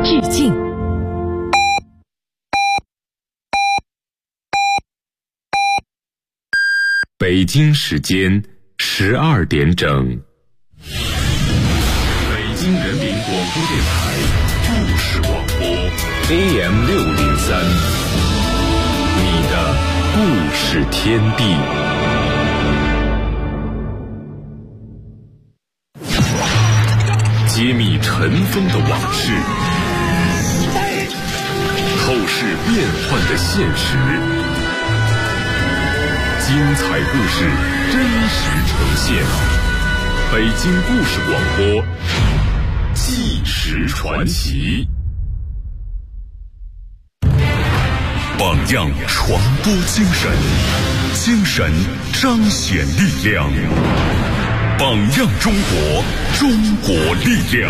致敬。 北京时间12点整，北京人民广播电台故事广播 AM603，你的故事天地。揭秘尘封的往事，透视变幻的现实，精彩故事真实呈现。北京故事广播，纪实传奇。榜样传播精神，精神彰显力量。榜样中国，中国力量。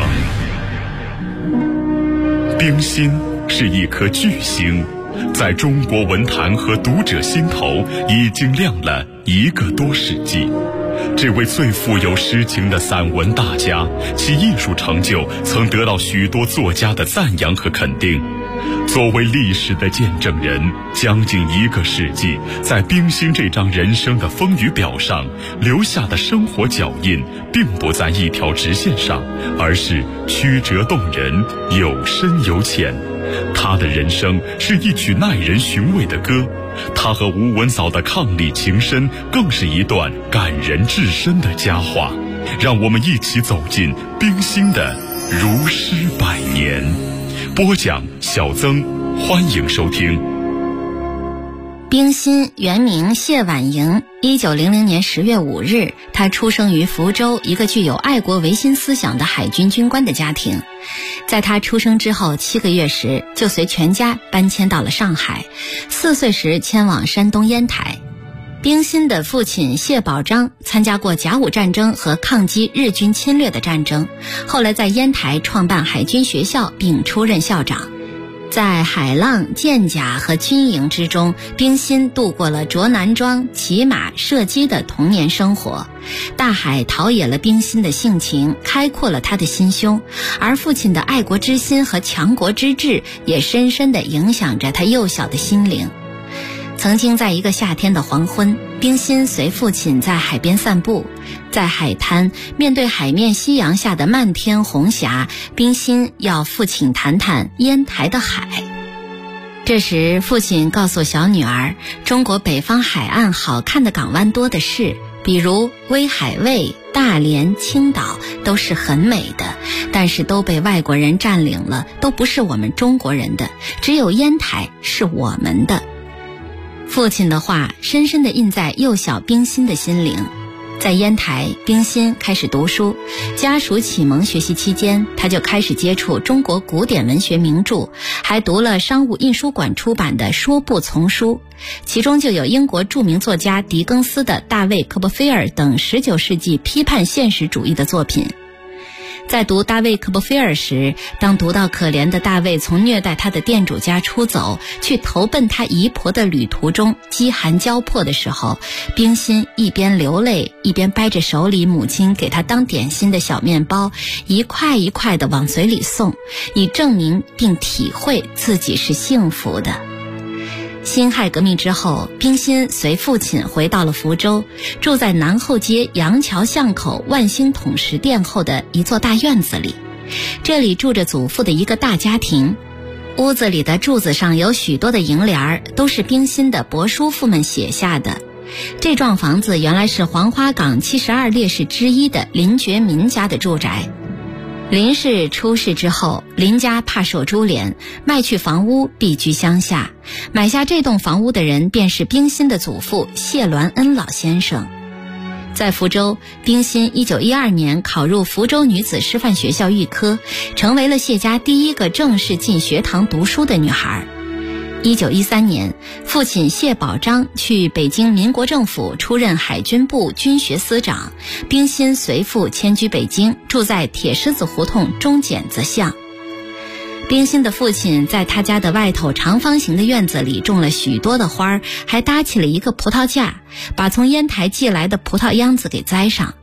冰心是一颗巨星，在中国文坛和读者心头已经亮了1个多世纪。这位最富有诗情的散文大家，其艺术成就曾得到许多作家的赞扬和肯定。作为历史的见证人，将近1个世纪，在冰心这张人生的风雨表上留下的生活脚印，并不在一条直线上，而是曲折动人，有深有浅。他的人生是一曲耐人寻味的歌，他和吴文藻的伉俪情深，更是一段感人至深的佳话。让我们一起走进冰心的如诗百年。播讲小曾，欢迎收听。 冰心原名谢婉莹，1900年10月5日，她出生于福州一个具有爱国维新思想的海军军官的家庭。在她出生之后7个月时，就随全家搬迁到了上海，4岁时迁往山东烟台。冰心的父亲谢宝章参加过甲午战争和抗击日军侵略的战争，后来在烟台创办海军学校并出任校长。在海浪、舰甲和军营之中，冰心度过了着男装、骑马、射击的童年生活。大海陶冶了冰心的性情，开阔了他的心胸，而父亲的爱国之心和强国之志也深深地影响着他幼小的心灵。曾经在一个夏天的黄昏，冰心随父亲在海边散步，在海滩面对海面夕阳下的漫天红霞，冰心要父亲谈谈烟台的海。这时父亲告诉小女儿，中国北方海岸好看的港湾多的是，比如威海卫、大连、青岛都是很美的，但是都被外国人占领了，都不是我们中国人的，只有烟台是我们的。父亲的话深深地印在幼小冰心的心灵。在烟台，冰心开始读书，家属启蒙学习期间，他就开始接触中国古典文学名著，还读了商务印书馆出版的说部丛书，其中就有英国著名作家狄更斯的大卫·科波菲尔等19世纪批判现实主义的作品。在读大卫·科波菲尔时，当读到可怜的大卫从虐待他的店主家出走，去投奔他姨婆的旅途中饥寒交迫的时候，冰心一边流泪，一边掰着手里母亲给他当点心的小面包，一块一块地往嘴里送，以证明并体会自己是幸福的。辛亥革命之后，冰心随父亲回到了福州，住在南后街杨桥巷口万兴统食店后的一座大院子里。这里住着祖父的一个大家庭，屋子里的柱子上有许多的楹联，都是冰心的伯叔父们写下的。这幢房子原来是黄花岗72烈士之一的林觉民家的住宅。林氏出事之后，林家怕受株连，卖去房屋，避居乡下。买下这栋房屋的人便是冰心的祖父谢鸾恩老先生。在福州，冰心1912年考入福州女子师范学校预科，成为了谢家第一个正式进学堂读书的女孩。1913年，父亲谢宝章去北京民国政府出任海军部军学司长，冰心随父迁居北京，住在铁狮子胡同中剪子巷。冰心的父亲在他家的外头长方形的院子里种了许多的花，还搭起了一个葡萄架，把从烟台寄来的葡萄秧子给栽上。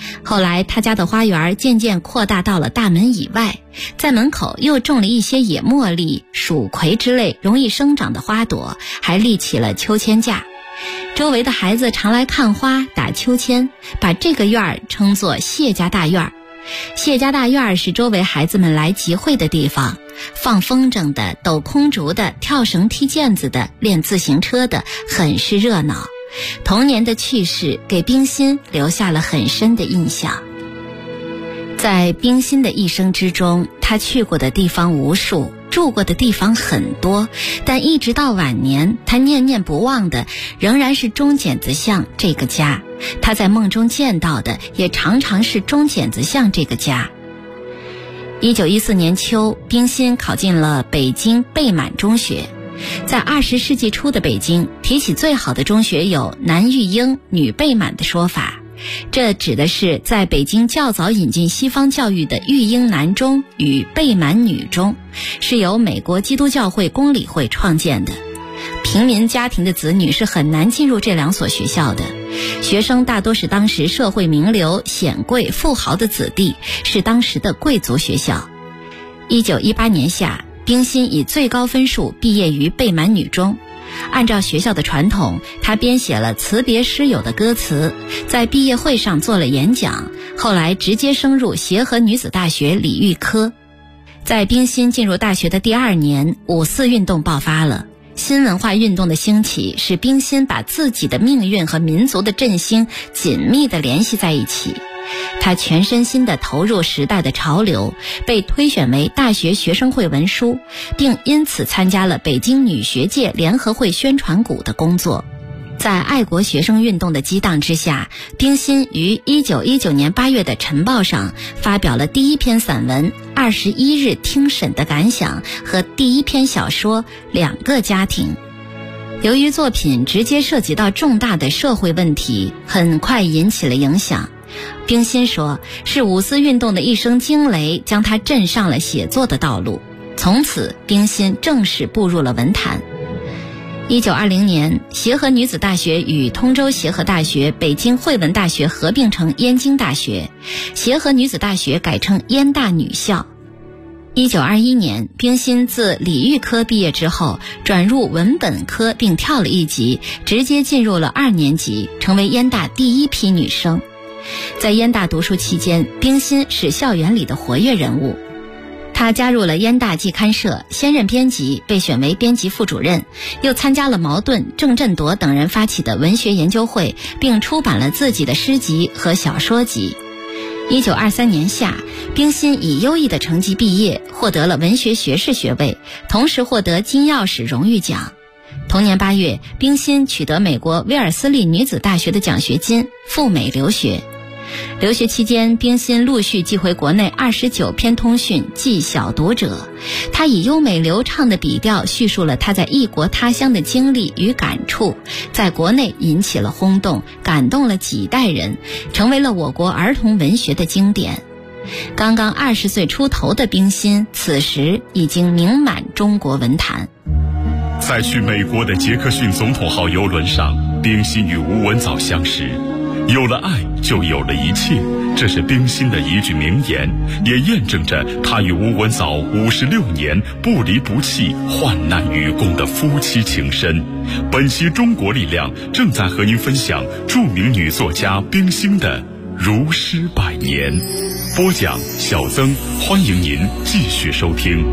后来他家的花园渐渐扩大到了大门以外，在门口又种了一些野茉莉、蜀葵之类容易生长的花朵，还立起了秋千架。周围的孩子常来看花、打秋千，把这个院儿称作谢家大院儿。谢家大院儿是周围孩子们来集会的地方，放风筝的、抖空竹的、跳绳踢毽子的、练自行车的，很是热闹。童年的趣事给冰心留下了很深的印象。在冰心的一生之中，他去过的地方无数，住过的地方很多，但一直到晚年，他念念不忘的仍然是中剪子巷这个家。他在梦中见到的也常常是中剪子巷这个家。1914年秋，冰心考进了北京贝满中学。在20世纪初的北京，提起最好的中学有男育英、女贝满的说法，这指的是在北京较早引进西方教育的育英男中与贝满女中，是由美国基督教会公理会创建的。平民家庭的子女是很难进入这两所学校的，学生大多是当时社会名流、显贵、富豪的子弟，是当时的贵族学校。1918年夏，冰心以最高分数毕业于贝满女中。按照学校的传统，他编写了辞别师友的歌词，在毕业会上做了演讲，后来直接升入协和女子大学理育科。在冰心进入大学的第2年，5四运动爆发了。新文化运动的兴起使冰心把自己的命运和民族的振兴紧密地联系在一起。他全身心地投入时代的潮流，被推选为大学学生会文书，并因此参加了北京女学界联合会宣传股的工作。在爱国学生运动的激荡之下，冰心于1919年8月的《晨报》上发表了第一篇散文《21日听审的感想》和第一篇小说《两个家庭》。由于作品直接涉及到重大的社会问题，很快引起了影响。冰心说，是5四运动的一声惊雷将他震上了写作的道路，从此冰心正式步入了文坛。1920年，协和女子大学与通州协和大学、北京汇文大学合并成燕京大学，协和女子大学改称燕大女校。1921年，冰心自理育科毕业之后，转入文本科并跳了一级，直接进入了2年级，成为燕大第一批女生。在燕大读书期间，冰心是校园里的活跃人物。他加入了燕大季刊社，先任编辑，被选为编辑副主任，又参加了茅盾、郑振铎等人发起的文学研究会，并出版了自己的诗集和小说集。1923年夏，冰心以优异的成绩毕业，获得了文学学士学位，同时获得金钥匙荣誉奖。同年8月，冰心取得美国威尔斯利女子大学的奖学金，赴美留学。留学期间，冰心陆续寄回国内29篇通讯寄小读者。他以优美流畅的笔调叙述了他在异国他乡的经历与感触，在国内引起了轰动，感动了几代人，成为了我国儿童文学的经典。刚刚20岁出头的冰心，此时已经名满中国文坛。 在去美国的杰克逊总统号邮轮上，冰心与吴文藻相识。有了爱，就有了一切，这是冰心的一句名言，也验证着他与吴文藻56年不离不弃、患难与共的夫妻情深。本期中国力量正在和您分享著名女作家冰心的如诗百年。播讲小曾，欢迎您继续收听。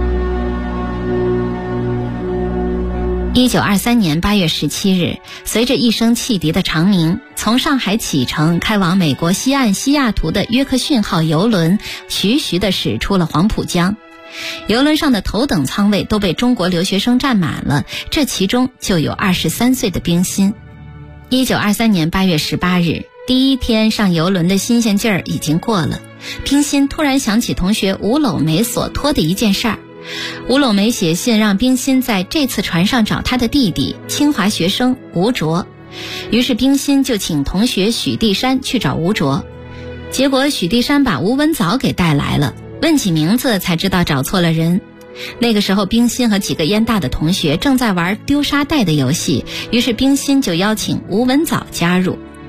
1923年8月17日，随着一声汽笛的长鸣，从上海启程开往美国西岸西雅图的约克逊号邮轮徐徐地驶出了黄浦江。邮轮上的头等舱位都被中国留学生占满了，这其中就有23岁的冰心。1923年8月18日，第一天上邮轮的新鲜劲儿已经过了，冰心突然想起同学吴柳梅所托的一件事儿。吴柳梅写信让冰心在这次船上找他的弟弟清华学生吴卓，于是冰心就请同学许地山去找吴卓，结果许地山把吴文藻给带来了，问起名字才知道找错了人。那个时候冰心和几个燕大的同学正在玩丢沙袋的游戏，于是冰心就邀请吴文藻加入。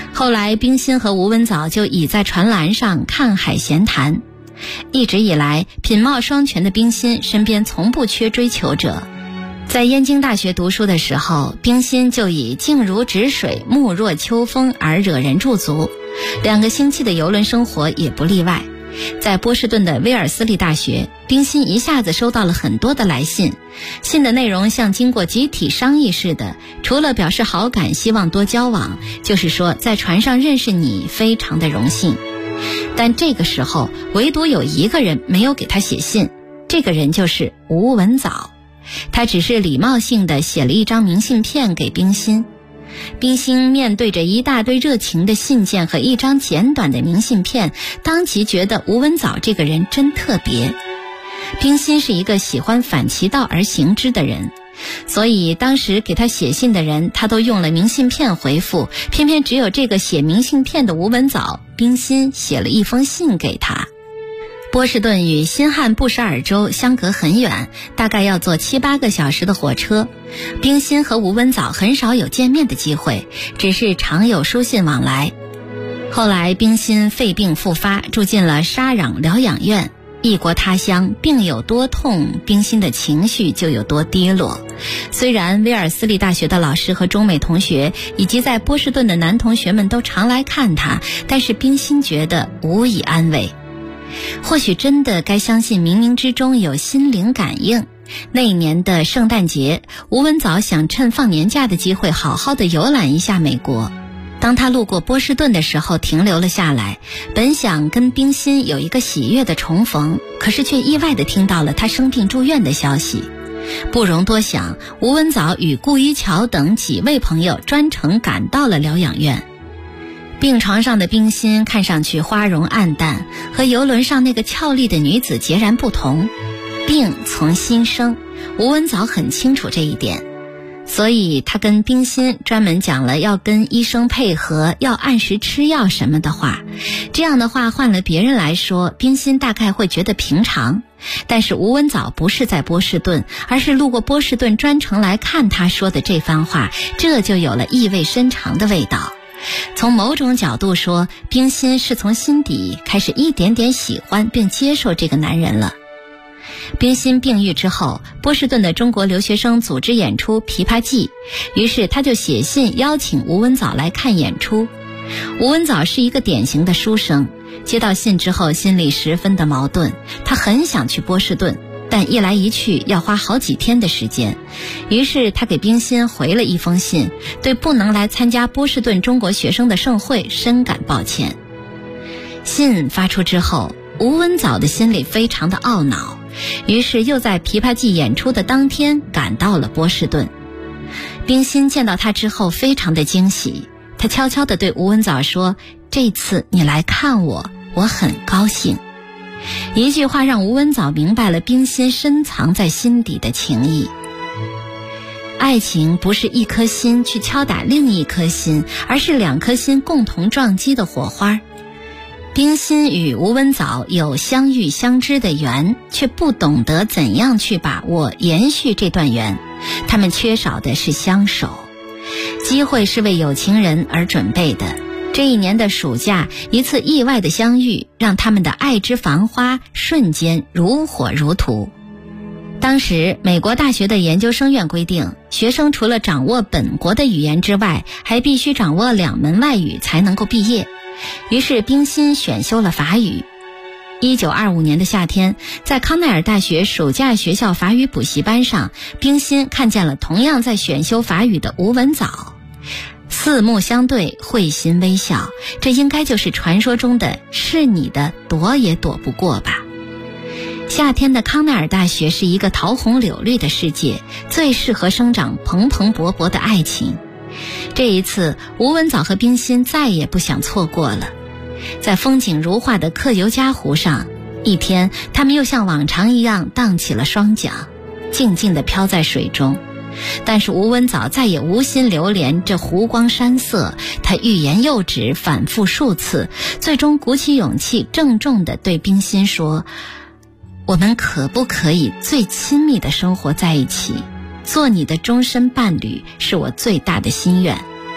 后来冰心和吴文藻就倚在船栏上看海闲谈。一直以来品貌双全的冰心身边从不缺追求者。在燕京大学读书的时候，冰心就以静如止水，目若秋风而惹人驻足，2个星期的游轮生活也不例外。在波士顿的威尔斯利大学，冰心一下子收到了很多的来信，信的内容像经过集体商议似的，除了表示好感，希望多交往，就是说在船上认识你非常的荣幸。但这个时候唯独有一个人没有给他写信，这个人就是吴文藻。他只是礼貌性地写了一张明信片给冰心。冰心面对着一大堆热情的信件和一张简短的明信片，当即觉得吴文藻这个人真特别。冰心是一个喜欢反其道而行之的人，所以当时给他写信的人，他都用了明信片回复，偏偏只有这个写明信片的吴文藻，冰心写了一封信给他。波士顿与新罕布什尔州相隔很远，大概要坐7-8个小时的火车。冰心和吴文藻很少有见面的机会，只是常有书信往来。后来冰心肺病复发，住进了沙壤疗养院。异国他乡，病有多痛，冰心的情绪就有多低落。虽然威尔斯利大学的老师和中美同学以及在波士顿的男同学们都常来看他，但是冰心觉得无以安慰。或许真的该相信冥冥之中有心灵感应。那一年的圣诞节，吴文藻想趁放年假的机会好好的游览一下美国。当他路过波士顿的时候停留了下来，本想跟冰心有一个喜悦的重逢，可是却意外地听到了他生病住院的消息。不容多想，吴文藻与顾一桥等几位朋友专程赶到了疗养院。病床上的冰心看上去花容暗淡，和游轮上那个俏丽的女子截然不同。病从心生，吴文藻很清楚这一点，所以他跟冰心专门讲了要跟医生配合，要按时吃药什么的话。这样的话换了别人来说，冰心大概会觉得平常，但是吴文藻不是在波士顿，而是路过波士顿专程来看他说的这番话，这就有了意味深长的味道。从某种角度说，冰心是从心底开始一点点喜欢并接受这个男人了。冰心病愈之后，波士顿的中国留学生组织演出《琵琶记》，于是他就写信邀请吴文藻来看演出。吴文藻是一个典型的书生，接到信之后心里十分的矛盾，他很想去波士顿，但一来一去要花好几天的时间，于是他给冰心回了一封信，对不能来参加波士顿中国学生的盛会深感抱歉。信发出之后，吴文藻的心里非常的懊恼，于是又在琵琶记演出的当天赶到了波士顿。冰心见到他之后非常的惊喜，他悄悄地对吴文藻说，这次你来看我，我很高兴。一句话让吴文藻明白了冰心深藏在心底的情谊。爱情不是一颗心去敲打另一颗心，而是2颗心共同撞击的火花。冰心与吴文藻有相遇相知的缘，却不懂得怎样去把握延续这段缘，他们缺少的是相守。机会是为有情人而准备的，这一年的暑假，一次意外的相遇，让他们的爱之繁花瞬间如火如荼。当时美国大学的研究生院规定，学生除了掌握本国的语言之外，还必须掌握2门外语才能够毕业。于是冰心选修了法语。1925年的夏天，在康奈尔大学暑假学校法语补习班上，冰心看见了同样在选修法语的吴文藻。四目相对，会心微笑，这应该就是传说中的是你的躲也躲不过吧。夏天的康奈尔大学是一个桃红柳绿的世界，最适合生长蓬蓬勃勃的爱情。这一次，吴文藻和冰心再也不想错过了。在风景如画的克尤加湖上，一天他们又像往常一样荡起了双桨，静静地飘在水中。但是吴文藻再也无心流连这湖光山色，他欲言又止，反复数次，最终鼓起勇气，郑重地对冰心说，我们可不可以最亲密的生活在一起？做你的终身伴侣是我最大的心愿。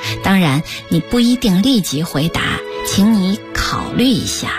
当然，你不一定立即回答，请你考虑一下。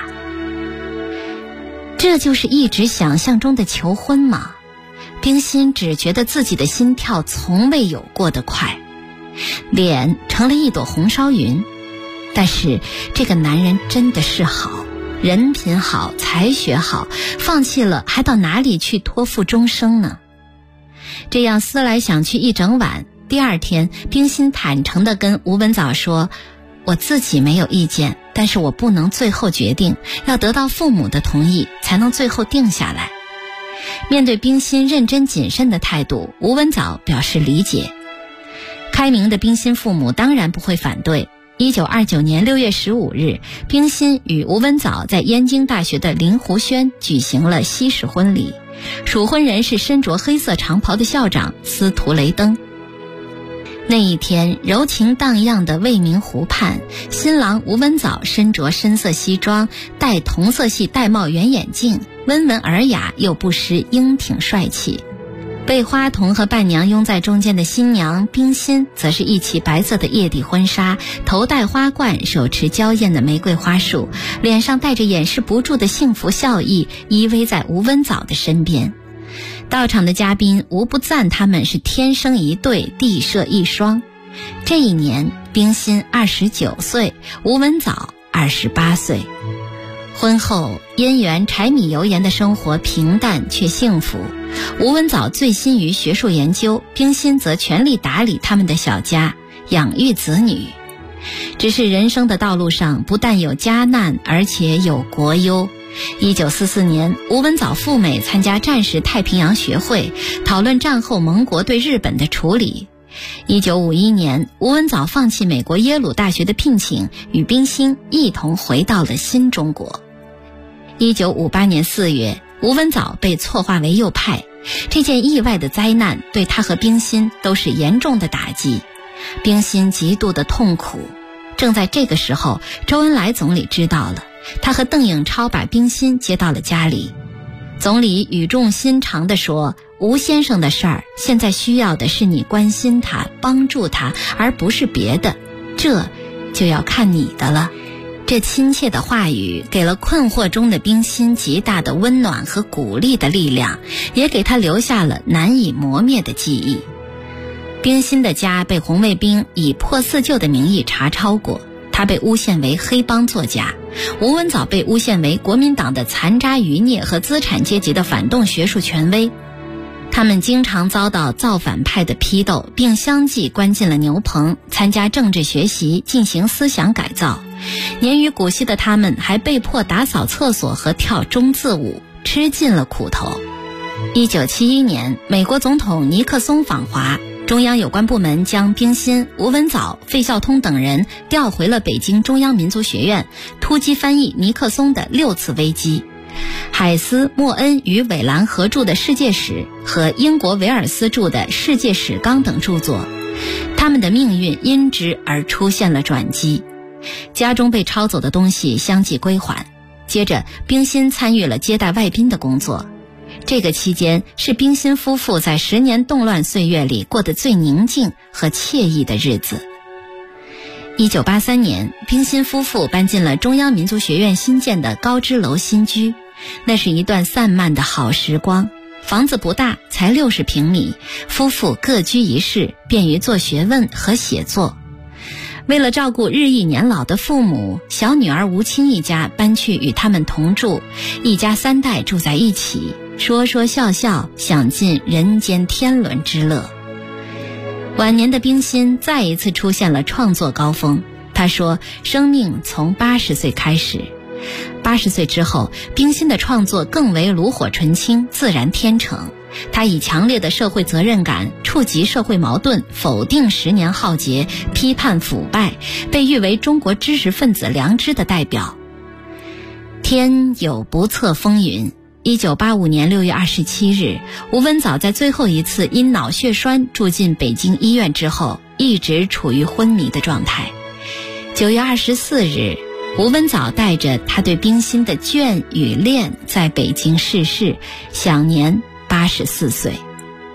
这就是一直想象中的求婚吗？冰心只觉得自己的心跳从未有过的快，脸成了一朵红烧云。但是这个男人真的是好，人品好，才学好，放弃了还到哪里去托付终生呢？这样思来想去一整晚，第二天冰心坦诚地跟吴文藻说，我自己没有意见，但是我不能最后决定，要得到父母的同意才能最后定下来。面对冰心认真谨慎的态度，吴文藻表示理解。开明的冰心父母当然不会反对。1929年6月15日，冰心与吴文藻在燕京大学的临湖轩举行了西式婚礼，属婚人是身着黑色长袍的校长司徒雷登。那一天，柔情荡漾的未名湖畔，新郎吴文藻身着深色西装，戴同色系玳瑁圆眼镜，温文尔雅又不失英挺帅气。被花童和伴娘拥在中间的新娘冰心，则是一袭白色的叶底婚纱，头戴花冠，手持娇艳的玫瑰花束，脸上带着掩饰不住的幸福笑意，依偎在吴文藻的身边。到场的嘉宾无不赞他们是天生一对，地设一双。这一年，冰心29岁，吴文藻28岁。婚后，姻缘柴米油盐的生活平淡却幸福。吴文藻醉心于学术研究，冰心则全力打理他们的小家，养育子女。只是人生的道路上不但有家难，而且有国忧。1944年，吴文藻赴美参加战时太平洋学会，讨论战后盟国对日本的处理。1951年，吴文藻放弃美国耶鲁大学的聘请，与冰心一同回到了新中国。1958年4月，吴文藻被错划为右派，这件意外的灾难对他和冰心都是严重的打击，冰心极度的痛苦。正在这个时候，周恩来总理知道了，他和邓颖超把冰心接到了家里。总理语重心长地说，吴先生的事儿，现在需要的是你关心他，帮助他，而不是别的，这就要看你的了。这亲切的话语给了困惑中的冰心极大的温暖和鼓励的力量，也给他留下了难以磨灭的记忆。冰心的家被红卫兵以破四旧的名义查抄过，他被诬陷为黑帮作家，吴文藻被诬陷为国民党的残渣余孽和资产阶级的反动学术权威。他们经常遭到造反派的批斗，并相继关进了牛棚，参加政治学习，进行思想改造。年逾古稀的他们还被迫打扫厕所和跳中字舞，吃尽了苦头。1971年，美国总统尼克松访华，中央有关部门将冰心、吴文藻、费孝通等人调回了北京中央民族学院，突击翻译尼克松的6次危机。海斯、莫恩与韦兰合著的《世界史》和英国维尔斯著的《世界史纲》等著作，他们的命运因之而出现了转机。家中被抄走的东西相继归还，接着冰心参与了接待外宾的工作。这个期间是冰心夫妇在10年动乱岁月里过得最宁静和惬意的日子。1983年，冰心夫妇搬进了中央民族学院新建的高枝楼新居，那是一段散漫的好时光。房子不大，才60平米，夫妇各居一室，便于做学问和写作。为了照顾日益年老的父母，小女儿吴清一家搬去与他们同住，一家3代住在一起，说说笑笑，享尽人间天伦之乐。晚年的冰心再一次出现了创作高峰。她说，生命从80岁开始。80岁之后，冰心的创作更为炉火纯青，自然天成。他以强烈的社会责任感触及社会矛盾，否定10年浩劫，批判腐败，被誉为中国知识分子良知的代表。天有不测风云。1985年6月27日，吴文藻在最后一次因脑血栓住进北京医院之后，一直处于昏迷的状态。9月24日，吴文藻带着他对冰心的眷与恋在北京逝世，享年84岁。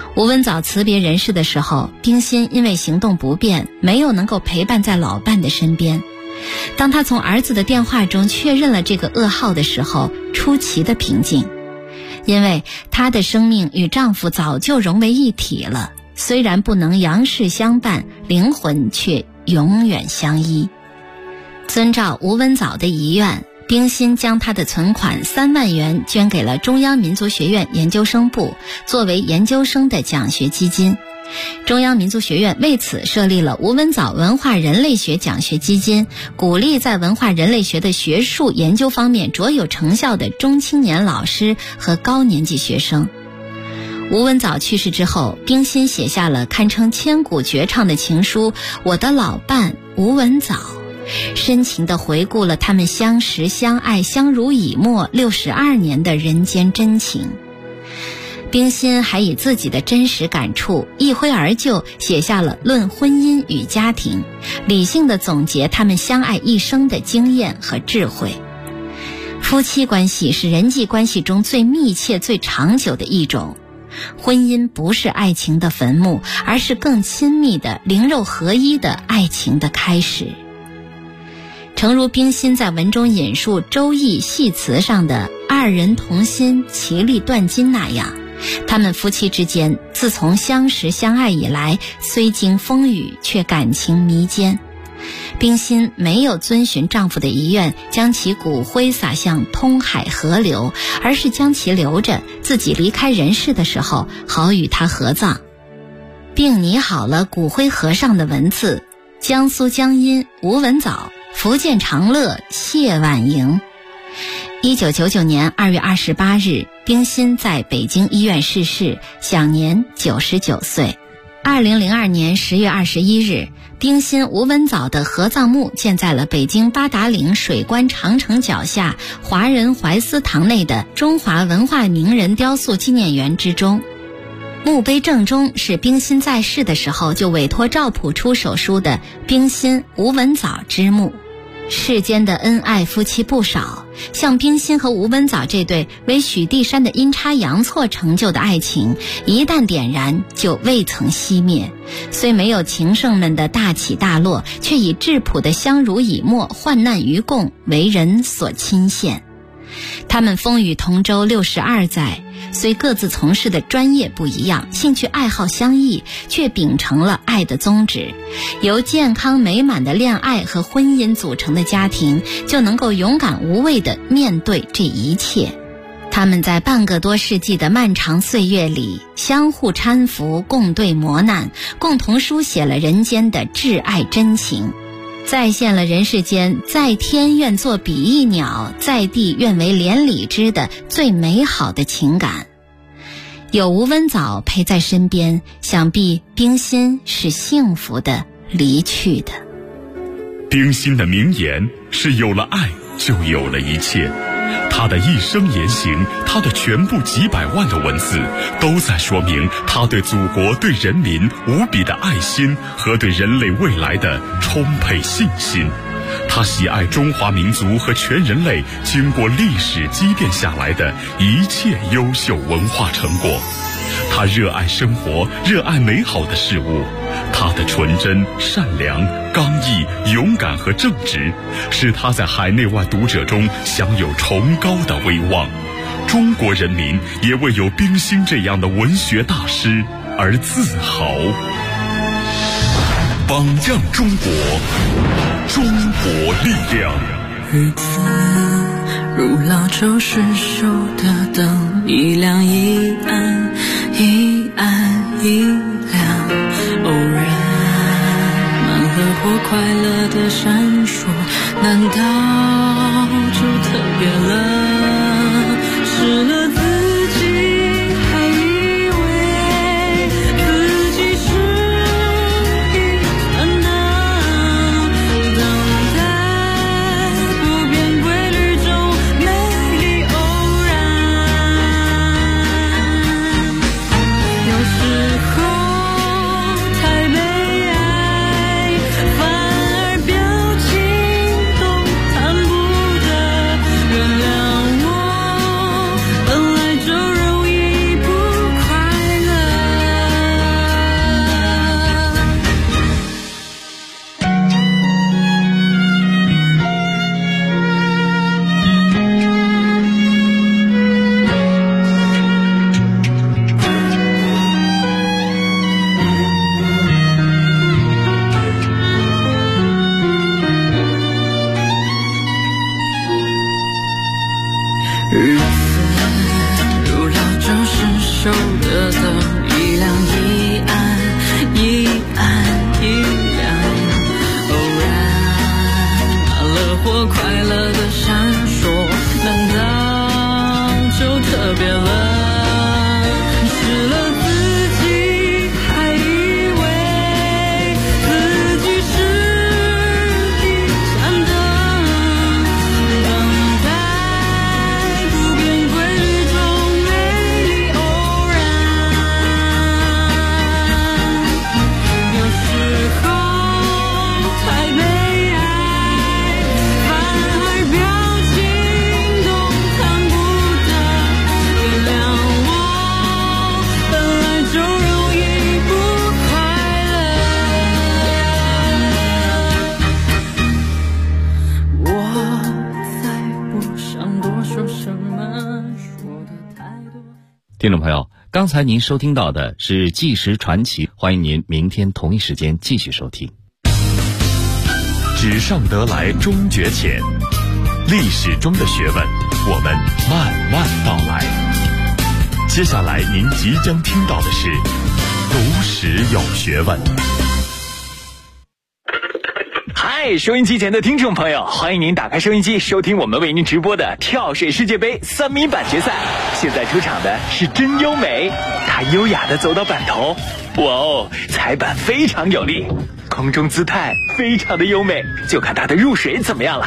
吴文藻辞别人世的时候，冰心因为行动不便，没有能够陪伴在老伴的身边。当她从儿子的电话中确认了这个噩耗的时候，出奇的平静，因为她的生命与丈夫早就融为一体了，虽然不能阳世相伴，灵魂却永远相依。遵照吴文藻的遗愿，冰心将她的存款3万元捐给了中央民族学院研究生部，作为研究生的奖学基金。中央民族学院为此设立了吴文藻文化人类学奖学基金，鼓励在文化人类学的学术研究方面卓有成效的中青年老师和高年级学生。吴文藻去世之后，冰心写下了堪称千古绝唱的情书《我的老伴吴文藻》，深情地回顾了他们相识相爱相濡以沫62年的人间真情。冰心还以自己的真实感触一挥而就，写下了《论婚姻与家庭》，理性地总结他们相爱一生的经验和智慧。夫妻关系是人际关系中最密切最长久的一种，婚姻不是爱情的坟墓，而是更亲密的灵肉合一的爱情的开始。诚如冰心在文中引述《周易》系辞上的2人同心，其利断金那样，他们夫妻之间自从相识相爱以来，虽经风雨，却感情弥坚。冰心没有遵循丈夫的遗愿，将其骨灰撒向通海河流，而是将其留着，自己离开人世的时候好与他合葬，并拟好了骨灰盒上的文字：江苏江阴吴文藻，福建长乐谢婉莹。1999年2月28日，冰心在北京医院逝世，享年99岁。2002年10月21日，冰心吴文藻的合葬墓建在了北京八达岭水关长城脚下华人怀思堂内的中华文化名人雕塑纪念园之中。墓碑正中是冰心在世的时候就委托赵朴初手书的冰心吴文藻之墓。世间的恩爱夫妻不少，像冰心和吴文藻这对为许地山的阴差阳错成就的爱情，一旦点燃就未曾熄灭。虽没有情圣们的大起大落，却以质朴的相濡以沫、患难与共为人所钦羡。他们风雨同舟62载，虽各自从事的专业不一样，兴趣爱好相异，却秉承了爱的宗旨。由健康美满的恋爱和婚姻组成的家庭，就能够勇敢无畏地面对这一切。他们在半个多世纪的漫长岁月里，相互搀扶，共对磨难，共同书写了人间的挚爱真情，再现了人世间在天愿作比翼鸟，在地愿为连理枝的最美好的情感。有吴文藻陪在身边，想必冰心是幸福的离去的。 冰心的名言是有了爱就有了一切，他的一生言行，他的全部几百万的文字，都在说明他对祖国对人民无比的爱心和对人类未来的充沛信心。他喜爱中华民族和全人类经过历史积淀下来的一切优秀文化成果。他热爱生活，热爱美好的事物。他的纯真、善良、刚毅、勇敢和正直，使他在海内外读者中享有崇高的威望。中国人民也为有冰心这样的文学大师而自豪。榜样中国，中国力量。 日子如老旧失守的灯，一亮一暗，一暗一亮。偶然满了或快乐的闪烁，难道就特别了？失了自己，还以为自己是一团灯，等待不变规律中美丽偶然。有时候太悲哀，反而表情都坦熟的灯，一亮一暗，一暗一亮。偶然乐或快乐的闪烁，难道就特别冷？失了自己，还以为自己是一盏灯，等待不变规律中美丽偶然。有时候太悲哀，反而表情都看不得。原谅我，本来就容易不快乐。我再不想多说什么，说的太多。 听众朋友，刚才您收听到的是纪实传奇，欢迎您明天同一时间继续收听。 纸上得来终觉浅，历史中的学问，我们慢慢道来。接下来您即将听到的是读史有学问。 嗨，收音机前的听众朋友，欢迎您打开收音机收听我们为您直播的跳水世界杯3米板决赛。现在出场的是真优美，她优雅地走到板头，哇哦，踩板非常有力，空中姿态非常的优美，就看她的入水怎么样了。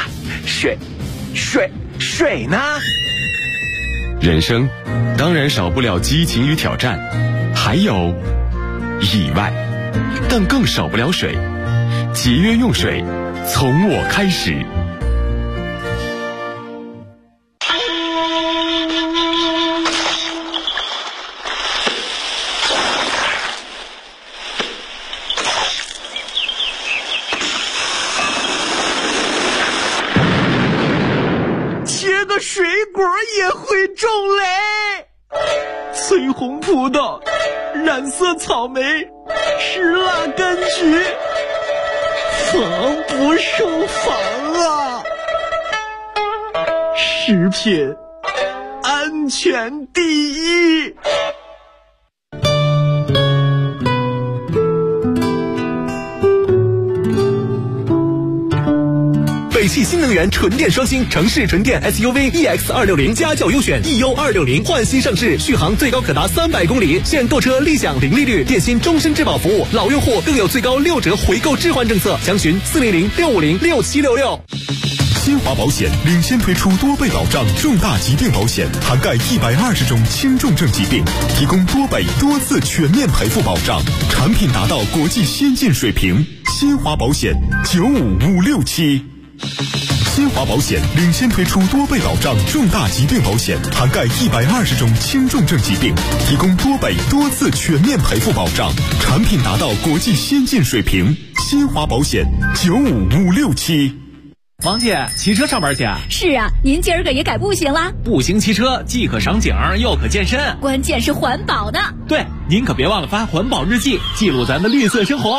水呢？ 人生当然少不了激情与挑战，还有意外，但更少不了水。节约用水，从我开始。 切个水果也会中雷，翠红葡萄，染色草莓，石蜡柑橘，防不胜防啊！食品安全第一。 北汽新能源纯电双星城市纯电 SUV EX260家轿优选 EU260换新上市，续航最高可达300公里，现购车立享零利率，电信终身质保服务，老用户更有最高6折回购置换政策，详询400-650-6766。 新华保险领先推出多倍保障重大疾病保险，涵盖120种轻重症疾病，提供多倍多次全面赔付保障，产品达到国际先进水平。新华保险95567。新华保险领先推出多倍保障重大疾病保险，涵盖120种轻重症疾病，提供多倍多次全面赔付保障，产品达到国际先进水平。新华保险95567。 王姐，骑车上班去啊？ 是啊，您今儿个也改步行啦？ 步行骑车既可赏景又可健身， 关键是环保的。 对，您可别忘了发环保日记，记录咱的绿色生活。